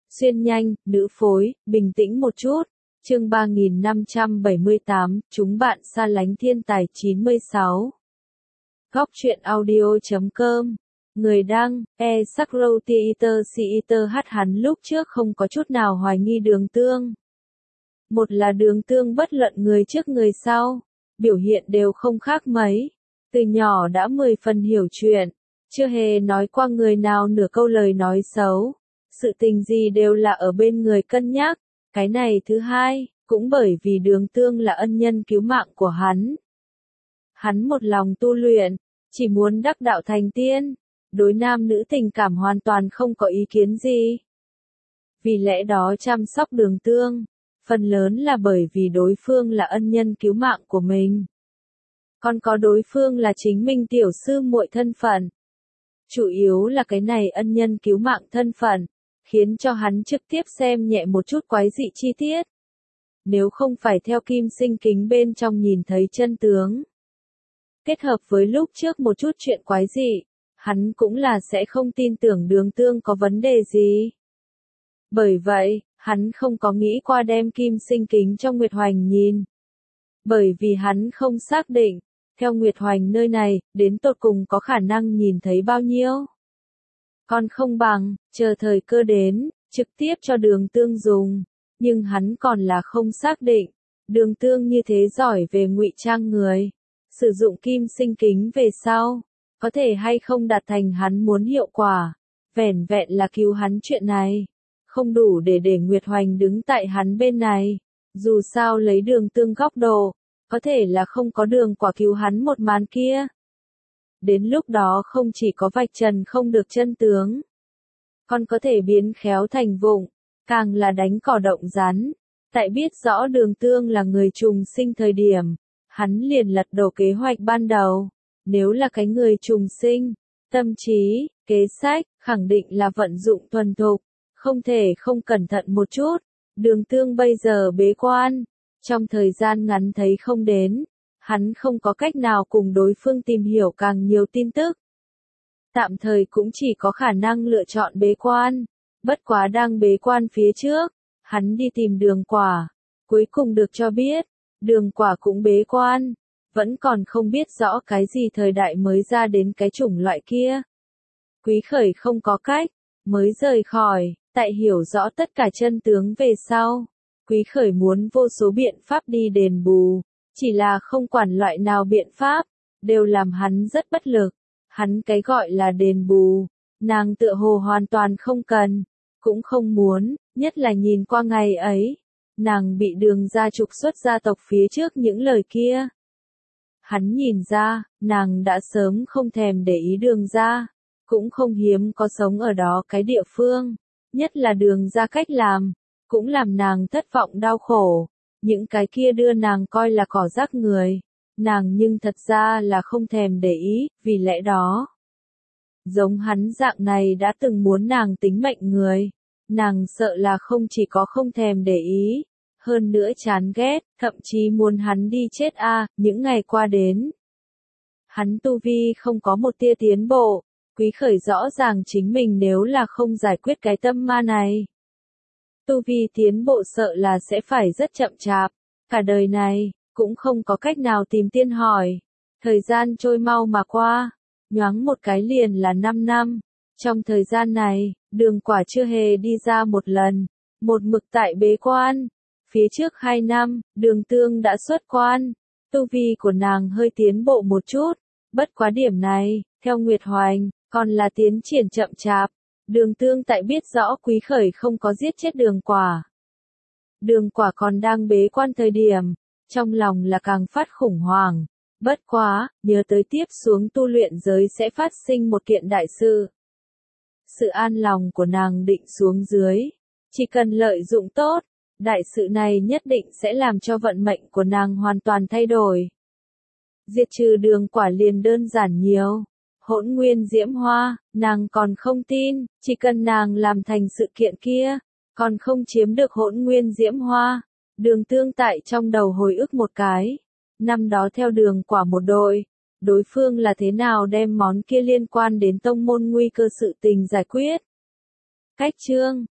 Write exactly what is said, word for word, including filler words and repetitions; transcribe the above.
Xuyên nhanh, nữ phối, bình tĩnh một chút. Chương ba nghìn năm trăm bảy mươi tám, chúng bạn xa lánh thiên tài chín mươi sáu. Góc truyện audio chấm com. Người đăng, e Sakro Theater Theater hát hắn lúc trước không có chút nào hoài nghi Đường Tương. Một là Đường Tương bất luận người trước người sau, biểu hiện đều không khác mấy. Từ nhỏ đã mười phần hiểu chuyện, chưa hề nói qua người nào nửa câu lời nói xấu. Sự tình gì đều là ở bên người cân nhắc. Cái này thứ hai, cũng bởi vì Đường Tương là ân nhân cứu mạng của hắn. Hắn một lòng tu luyện, chỉ muốn đắc đạo thành tiên, đối nam nữ tình cảm hoàn toàn không có ý kiến gì. Vì lẽ đó chăm sóc Đường Tương, phần lớn là bởi vì đối phương là ân nhân cứu mạng của mình. Còn có đối phương là chính mình tiểu sư muội thân phận. Chủ yếu là cái này ân nhân cứu mạng thân phận, khiến cho hắn trực tiếp xem nhẹ một chút quái dị chi tiết. Nếu không phải theo kim sinh kính bên trong nhìn thấy chân tướng, kết hợp với lúc trước một chút chuyện quái dị, hắn cũng là sẽ không tin tưởng Đường Tương có vấn đề gì. Bởi vậy, hắn không có nghĩ qua đem kim sinh kính cho Nguyệt Hoành nhìn. Bởi vì hắn không xác định, theo Nguyệt Hoành nơi này, đến tột cùng có khả năng nhìn thấy bao nhiêu. Còn không bằng, chờ thời cơ đến, trực tiếp cho Đường Tương dùng. Nhưng hắn còn là không xác định, Đường Tương như thế giỏi về ngụy trang người. Sử dụng kim sinh kính về sau, có thể hay không đạt thành hắn muốn hiệu quả. Vẻn vẹn là cứu hắn chuyện này, không đủ để để Nguyệt Hoành đứng tại hắn bên này. Dù sao lấy Đường Tương góc độ, có thể là không có Đường Quả cứu hắn một màn kia. Đến lúc đó không chỉ có vạch trần không được chân tướng, còn có thể biến khéo thành vụng, càng là đánh cỏ động rắn. Tại biết rõ Đường Tương là người trùng sinh thời điểm, hắn liền lật đổ kế hoạch ban đầu. Nếu là cái người trùng sinh, tâm trí, kế sách, khẳng định là vận dụng thuần thục, không thể không cẩn thận một chút. Đường Tương bây giờ bế quan, trong thời gian ngắn thấy không đến, hắn không có cách nào cùng đối phương tìm hiểu càng nhiều tin tức. Tạm thời cũng chỉ có khả năng lựa chọn bế quan. Bất quá đang bế quan phía trước, hắn đi tìm Đường Quả. Cuối cùng được cho biết, Đường Quả cũng bế quan. Vẫn còn không biết rõ cái gì thời đại mới ra đến cái chủng loại kia. Quý Khởi không có cách, mới rời khỏi, tại hiểu rõ tất cả chân tướng về sau. Quý Khởi muốn vô số biện pháp đi đền bù, chỉ là không quản loại nào biện pháp, đều làm hắn rất bất lực. Hắn cái gọi là đền bù, nàng tựa hồ hoàn toàn không cần, cũng không muốn, nhất là nhìn qua ngày ấy, nàng bị Đường gia trục xuất gia tộc phía trước những lời kia. Hắn nhìn ra, nàng đã sớm không thèm để ý Đường gia, cũng không hiếm có sống ở đó cái địa phương, nhất là Đường gia cách làm, cũng làm nàng thất vọng đau khổ. Những cái kia đưa nàng coi là cỏ rác người, nàng nhưng thật ra là không thèm để ý, vì lẽ đó. Giống hắn dạng này đã từng muốn nàng tính mệnh người, nàng sợ là không chỉ có không thèm để ý, hơn nữa chán ghét, thậm chí muốn hắn đi chết a. À, những ngày qua đến. Hắn tu vi không có một tia tiến bộ, Quý Khởi rõ ràng chính mình nếu là không giải quyết cái tâm ma này. Tu vi tiến bộ sợ là sẽ phải rất chậm chạp, cả đời này, cũng không có cách nào tìm tiên hỏi. Thời gian trôi mau mà qua, nhoáng một cái liền là năm năm. Trong thời gian này, Đường Quả chưa hề đi ra một lần, một mực tại bế quan. Phía trước hai năm, Đường Tương đã xuất quan, tu vi của nàng hơi tiến bộ một chút. Bất quá điểm này, theo Nguyệt Hoành, còn là tiến triển chậm chạp. Đường Tương tại biết rõ Quý Khởi không có giết chết Đường Quả. Đường Quả còn đang bế quan thời điểm, trong lòng là càng phát khủng hoảng. Bất quá, nhớ tới tiếp xuống tu luyện giới sẽ phát sinh một kiện đại sự. Sự an lòng của nàng định xuống dưới. Chỉ cần lợi dụng tốt, đại sự này nhất định sẽ làm cho vận mệnh của nàng hoàn toàn thay đổi. Diệt trừ Đường Quả liền đơn giản nhiều. Hỗn nguyên diễm hoa, nàng còn không tin, chỉ cần nàng làm thành sự kiện kia, còn không chiếm được hỗn nguyên diễm hoa. Đường Tương tại trong đầu hồi ức một cái, năm đó theo Đường Quả một đội, đối phương là thế nào đem món kia liên quan đến tông môn nguy cơ sự tình giải quyết. Cách chương,